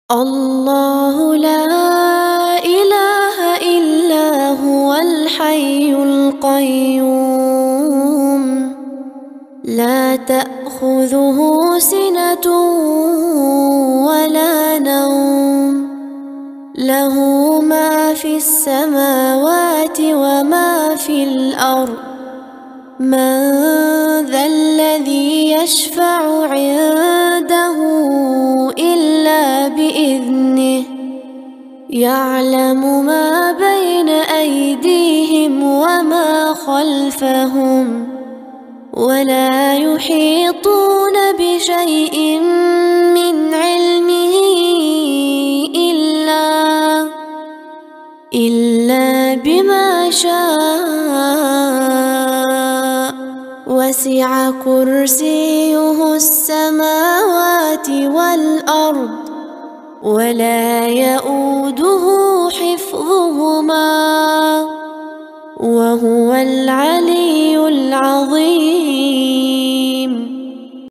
الله لا إله إلا هو الحي القيوم لا تأخذه سنة ولا نوم له ما في السماوات وما في الأرض من ذا الذي يشفع عنده إلا بإذنه يعلم ما بين أيديهم وما خلفهم ولا يحيطون بشيء من علمه إلا بما شاء وسع كرسيه السماوات والأرض ولا يؤوده حفظهما وهو العلي العظيم.